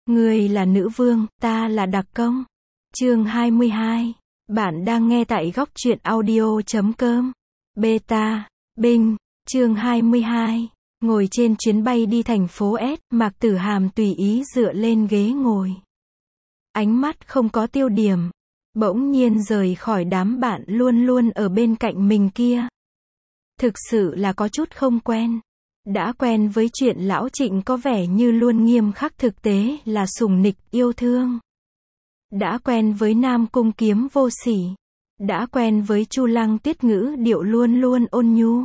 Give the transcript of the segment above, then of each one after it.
Ngươi là nữ vương, ta là đặc công. Chương 22. Bạn đang nghe tại góc truyện audio.com. Beta, Binh, chương 22. Ngồi trên chuyến bay đi thành phố S, Mạc Tử Hàm tùy ý dựa lên ghế ngồi. Ánh mắt không có tiêu điểm. Bỗng nhiên rời khỏi đám bạn luôn luôn ở bên cạnh mình kia. Thực sự là có chút không quen. Đã quen với chuyện lão Trịnh có vẻ như luôn nghiêm khắc, thực tế là sủng nịch, yêu thương. Đã quen với Nam Cung Kiếm vô sỉ. Đã quen với Chu Lăng Tuyết ngữ điệu luôn luôn ôn nhu.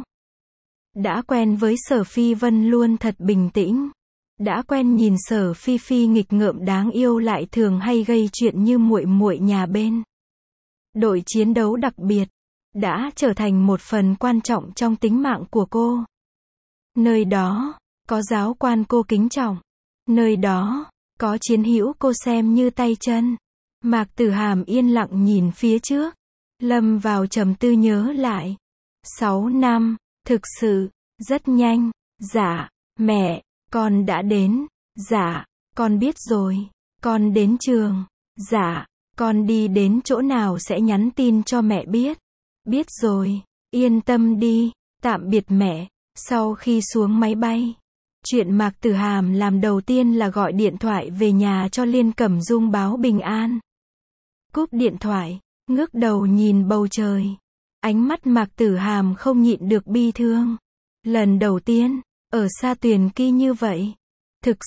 Đã quen với Sở Phi Vân luôn thật bình tĩnh. Đã quen nhìn Sở Phi Phi nghịch ngợm đáng yêu lại thường hay gây chuyện như muội muội nhà bên. Đội chiến đấu đặc biệt đã trở thành một phần quan trọng trong tính mạng của cô. Nơi đó có giáo quan cô kính trọng. Nơi đó có chiến hữu cô xem như tay chân. Mạc Tử Hàm yên lặng nhìn phía trước, lâm vào trầm tư nhớ lại. 6 năm, thực sự rất nhanh. Dạ, mẹ, con đã đến. Dạ, con biết rồi. Con đến trường. Dạ, con đi đến chỗ nào sẽ nhắn tin cho mẹ biết. Biết rồi, yên tâm đi. Tạm biệt mẹ. Sau khi xuống máy bay, chuyện Mạc Tử Hàm làm đầu tiên là gọi điện thoại về nhà cho Liên Cẩm Dung báo bình an. Cúp điện thoại, ngước đầu nhìn bầu trời. Ánh mắt Mạc Tử Hàm không nhịn được bi thương. Lần đầu tiên, ở xa Tuyền Kỳ như vậy. Thực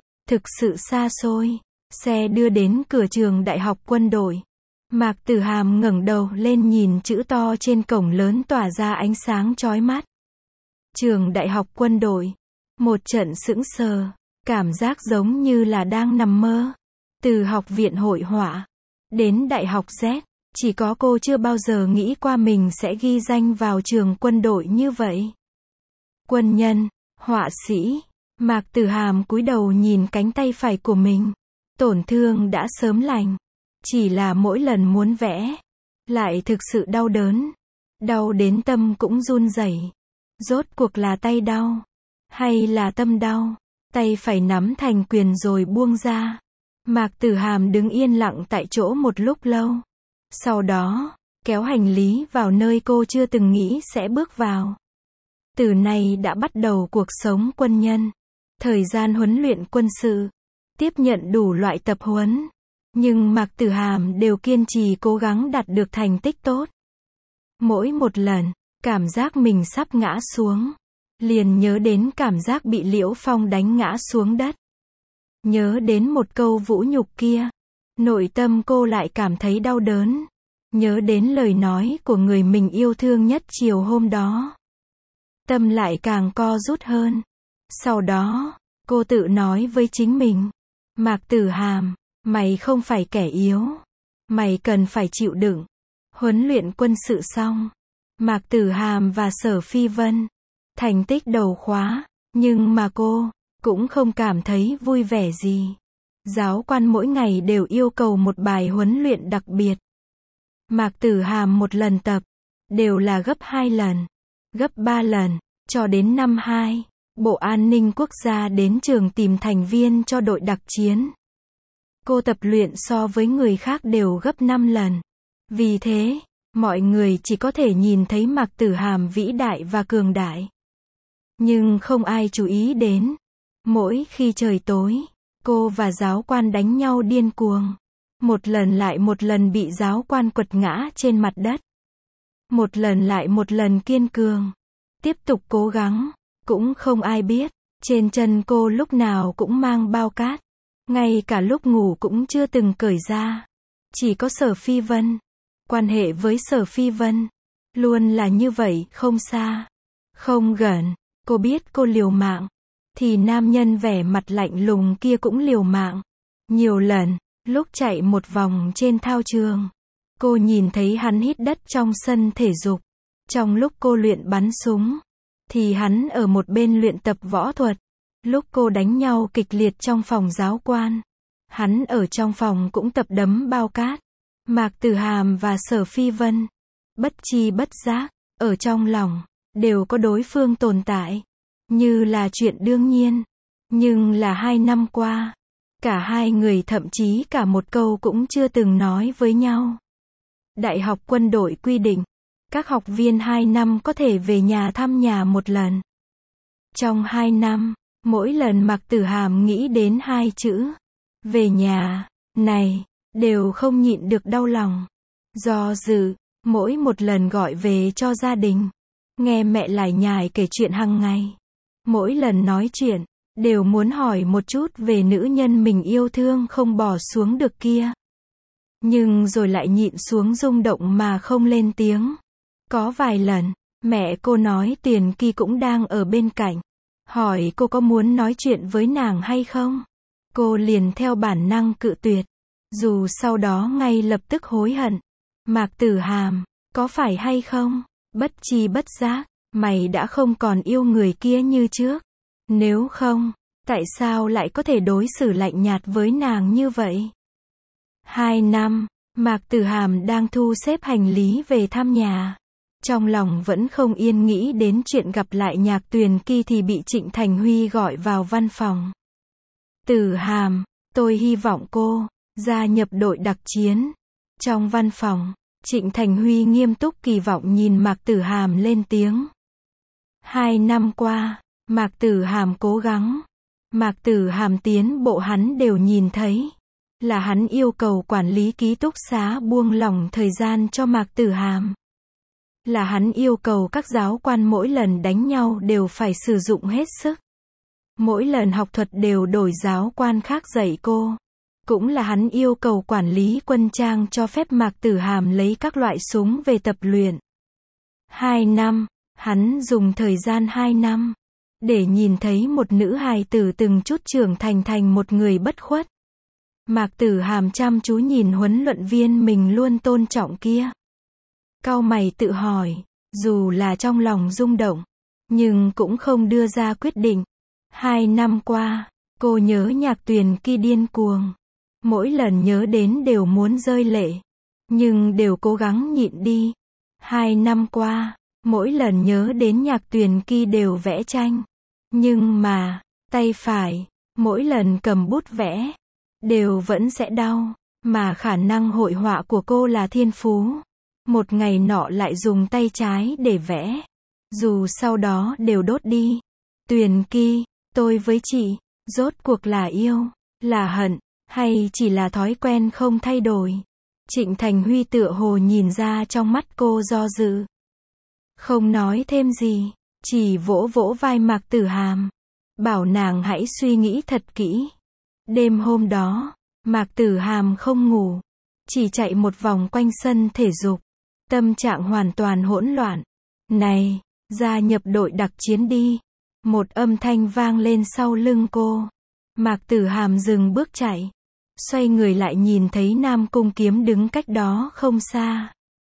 sự xa xôi. Xe đưa đến cửa trường Đại học Quân đội. Mạc Tử Hàm ngẩng đầu lên nhìn chữ to trên cổng lớn tỏa ra ánh sáng chói mắt. Trường Đại học Quân đội. Một trận sững sờ. Cảm giác giống như là đang nằm mơ. Từ học viện hội họa đến Đại học Z, chỉ có cô chưa bao giờ nghĩ qua mình sẽ ghi danh vào trường quân đội như vậy. Quân nhân, họa sĩ. Mạc Tử Hàm cúi đầu nhìn cánh tay phải của mình. Tổn thương đã sớm lành. Chỉ là mỗi lần muốn vẽ, lại thực sự đau đớn. Đau đến tâm cũng run rẩy. Rốt cuộc là tay đau, hay là tâm đau? Tay phải nắm thành quyền rồi buông ra. Mạc Tử Hàm đứng yên lặng tại chỗ một lúc lâu. Sau đó, kéo hành lý vào nơi cô chưa từng nghĩ sẽ bước vào. Từ nay đã bắt đầu cuộc sống quân nhân. Thời gian huấn luyện quân sự. Tiếp nhận đủ loại tập huấn. Nhưng Mạc Tử Hàm đều kiên trì cố gắng đạt được thành tích tốt. Mỗi một lần, cảm giác mình sắp ngã xuống, liền nhớ đến cảm giác bị Liễu Phong đánh ngã xuống đất. Nhớ đến một câu vũ nhục kia, nội tâm cô lại cảm thấy đau đớn. Nhớ đến lời nói của người mình yêu thương nhất chiều hôm đó. Tâm lại càng co rút hơn. Sau đó, cô tự nói với chính mình. Mạc Tử Hàm, mày không phải kẻ yếu. Mày cần phải chịu đựng. Huấn luyện quân sự xong. Mạc Tử Hàm và Sở Phi Vân. Thành tích đầu khóa. Nhưng mà cô cũng không cảm thấy vui vẻ gì. Giáo quan mỗi ngày đều yêu cầu một bài huấn luyện đặc biệt. Mạc Tử Hàm một lần tập, đều là gấp 2 lần, gấp 3 lần, cho đến năm 2, Bộ An ninh Quốc gia đến trường tìm thành viên cho đội đặc chiến. Cô tập luyện so với người khác đều gấp 5 lần. Vì thế, mọi người chỉ có thể nhìn thấy Mạc Tử Hàm vĩ đại và cường đại. Nhưng không ai chú ý đến. Mỗi khi trời tối, cô và giáo quan đánh nhau điên cuồng. Một lần lại một lần bị giáo quan quật ngã trên mặt đất. Một lần lại một lần kiên cường. Tiếp tục cố gắng. Cũng không ai biết, trên chân cô lúc nào cũng mang bao cát. Ngay cả lúc ngủ cũng chưa từng cởi ra. Chỉ có Sở Phi Vân. Quan hệ với Sở Phi Vân luôn là như vậy, không xa, không gần. Cô biết cô liều mạng, thì nam nhân vẻ mặt lạnh lùng kia cũng liều mạng. Nhiều lần, lúc chạy một vòng trên thao trường, cô nhìn thấy hắn hít đất trong sân thể dục. Trong lúc cô luyện bắn súng, thì hắn ở một bên luyện tập võ thuật. Lúc cô đánh nhau kịch liệt trong phòng giáo quan, hắn ở trong phòng cũng tập đấm bao cát. Mạc Tử Hàm và Sở Phi Vân, bất chi bất giác, ở trong lòng, đều có đối phương tồn tại. Như là chuyện đương nhiên. Nhưng là 2 năm qua, Cả hai người thậm chí cả một câu cũng chưa từng nói với nhau. Đại học quân đội quy định, các học viên 2 năm có thể về nhà thăm nhà một lần. Trong 2 năm, mỗi lần Mạc Tử Hàm nghĩ đến hai chữ về nhà này, đều không nhịn được đau lòng. Do dự, mỗi một lần gọi về cho gia đình, nghe mẹ lải nhải kể chuyện hàng ngày. Mỗi lần nói chuyện, đều muốn hỏi một chút về nữ nhân mình yêu thương không bỏ xuống được kia. Nhưng rồi lại nhịn xuống rung động mà không lên tiếng. Có vài lần, mẹ cô nói Tuyền Kỳ cũng đang ở bên cạnh. Hỏi cô có muốn nói chuyện với nàng hay không? Cô liền theo bản năng cự tuyệt. Dù sau đó ngay lập tức hối hận. Mạc Tử Hàm, có phải hay không? Bất tri bất giác, mày đã không còn yêu người kia như trước. Nếu không, tại sao lại có thể đối xử lạnh nhạt với nàng như vậy? 2 năm, Mạc Tử Hàm đang thu xếp hành lý về thăm nhà. Trong lòng vẫn không yên nghĩ đến chuyện gặp lại Nhạc Tuyền Kỳ thì bị Trịnh Thành Huy gọi vào văn phòng. Tử Hàm, tôi hy vọng cô gia nhập đội đặc chiến. Trong văn phòng, Trịnh Thành Huy nghiêm túc kỳ vọng nhìn Mạc Tử Hàm lên tiếng. 2 năm qua, Mạc Tử Hàm cố gắng. Mạc Tử Hàm tiến bộ hắn đều nhìn thấy. Là hắn yêu cầu quản lý ký túc xá buông lỏng thời gian cho Mạc Tử Hàm. Là hắn yêu cầu các giáo quan mỗi lần đánh nhau đều phải sử dụng hết sức. Mỗi lần học thuật đều đổi giáo quan khác dạy cô. Cũng là hắn yêu cầu quản lý quân trang cho phép Mạc Tử Hàm lấy các loại súng về tập luyện. 2 năm, hắn dùng thời gian 2 năm để nhìn thấy một nữ hài tử từng chút trưởng thành một người bất khuất. Mạc Tử Hàm chăm chú nhìn huấn luyện viên mình luôn tôn trọng kia. Cau mày tự hỏi, dù là trong lòng rung động, nhưng cũng không đưa ra quyết định. 2 năm qua, cô nhớ Nhạc Tuyền Kỳ điên cuồng. Mỗi lần nhớ đến đều muốn rơi lệ, nhưng đều cố gắng nhịn đi. 2 năm qua, mỗi lần nhớ đến Nhạc Tuyền Kỳ đều vẽ tranh. Nhưng mà, tay phải, mỗi lần cầm bút vẽ, đều vẫn sẽ đau. Mà khả năng hội họa của cô là thiên phú. Một ngày nọ lại dùng tay trái để vẽ. Dù sau đó đều đốt đi. Tuyền Kỳ, tôi với chị, rốt cuộc là yêu, là hận, hay chỉ là thói quen không thay đổi? Trịnh Thành Huy tựa hồ nhìn ra trong mắt cô do dự. Không nói thêm gì, chỉ vỗ vỗ vai Mạc Tử Hàm. Bảo nàng hãy suy nghĩ thật kỹ. Đêm hôm đó, Mạc Tử Hàm không ngủ. Chỉ chạy một vòng quanh sân thể dục. Tâm trạng hoàn toàn hỗn loạn. Này, gia nhập đội đặc chiến đi. Một âm thanh vang lên sau lưng cô. Mạc Tử Hàm dừng bước chạy. Xoay người lại nhìn thấy Nam Cung Kiếm đứng cách đó không xa.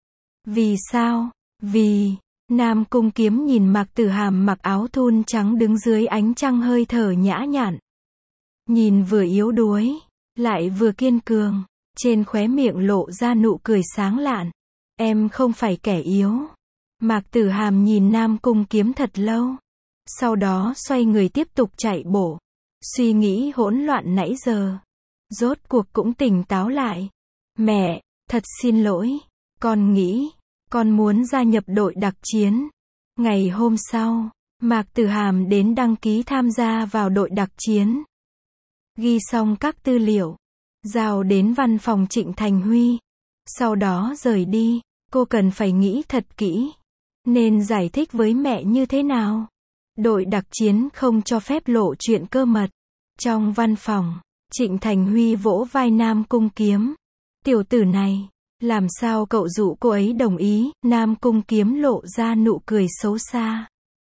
Vì sao? Vì Nam Cung Kiếm nhìn Mạc Tử Hàm mặc áo thun trắng đứng dưới ánh trăng hơi thở nhã nhặn. Nhìn vừa yếu đuối, lại vừa kiên cường. Trên khóe miệng lộ ra nụ cười sáng lạn. Em không phải kẻ yếu. Mạc Tử Hàm nhìn Nam Cung Kiếm thật lâu. Sau đó xoay người tiếp tục chạy bộ. Suy nghĩ hỗn loạn nãy giờ. Rốt cuộc cũng tỉnh táo lại. Mẹ, thật xin lỗi. Con nghĩ, con muốn gia nhập đội đặc chiến. Ngày hôm sau, Mạc Tử Hàm đến đăng ký tham gia vào đội đặc chiến. Ghi xong các tư liệu, giao đến văn phòng Trịnh Thành Huy. Sau đó rời đi, cô cần phải nghĩ thật kỹ. Nên giải thích với mẹ như thế nào? Đội đặc chiến không cho phép lộ chuyện cơ mật. Trong văn phòng, Trịnh Thành Huy vỗ vai Nam Cung Kiếm. Tiểu tử này, làm sao cậu dụ cô ấy đồng ý? Nam Cung Kiếm lộ ra nụ cười xấu xa.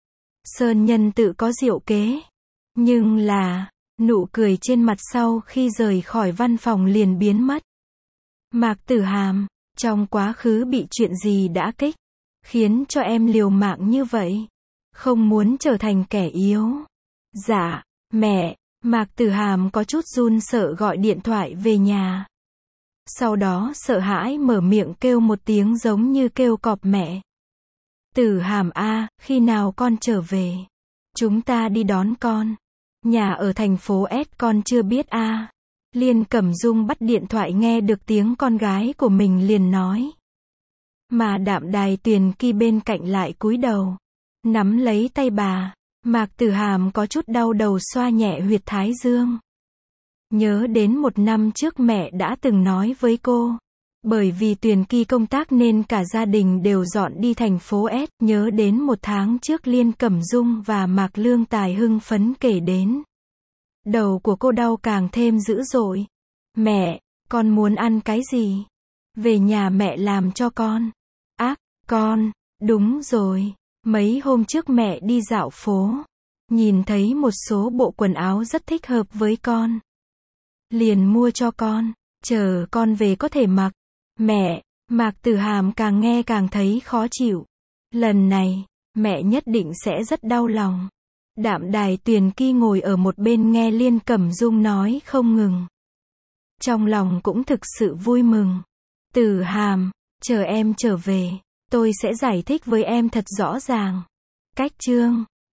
Sơn nhân tự có diệu kế. Nhưng là, nụ cười trên mặt sau khi rời khỏi văn phòng liền biến mất. Mạc Tử Hàm, trong quá khứ bị chuyện gì đã kích, khiến cho em liều mạng như vậy? Không muốn trở thành kẻ yếu. Dạ, mẹ. Mạc Tử Hàm có chút run sợ gọi điện thoại về nhà. Sau đó sợ hãi mở miệng kêu một tiếng giống như kêu cọp mẹ. Tử Hàm a, khi nào con trở về? Chúng ta đi đón con. Nhà ở thành phố S con chưa biết a. Liên Cẩm Dung bắt điện thoại nghe được tiếng con gái của mình liền nói. Mà Đạm Đài Tuyền Kỳ bên cạnh lại cúi đầu, nắm lấy tay bà. Mạc Tử Hàm có chút đau đầu xoa nhẹ huyệt thái dương. Nhớ đến 1 năm trước mẹ đã từng nói với cô. Bởi vì Tuyền Kỳ công tác nên cả gia đình đều dọn đi thành phố S. Nhớ đến 1 tháng trước Liên Cẩm Dung và Mạc Lương Tài hưng phấn kể đến. Đầu của cô đau càng thêm dữ dội. Mẹ, con muốn ăn cái gì? Về nhà mẹ làm cho con. Con, đúng rồi. Mấy hôm trước mẹ đi dạo phố. Nhìn thấy một số bộ quần áo rất thích hợp với con. Liền mua cho con. Chờ con về có thể mặc. Mẹ, Mạc Tử Hàm càng nghe càng thấy khó chịu. Lần này, mẹ nhất định sẽ rất đau lòng. Đạm Đài Tuyền Kỳ ngồi ở một bên nghe Liên Cẩm Dung nói không ngừng. Trong lòng cũng thực sự vui mừng. Tử Hàm, chờ em trở về, tôi sẽ giải thích với em thật rõ ràng. Cách chương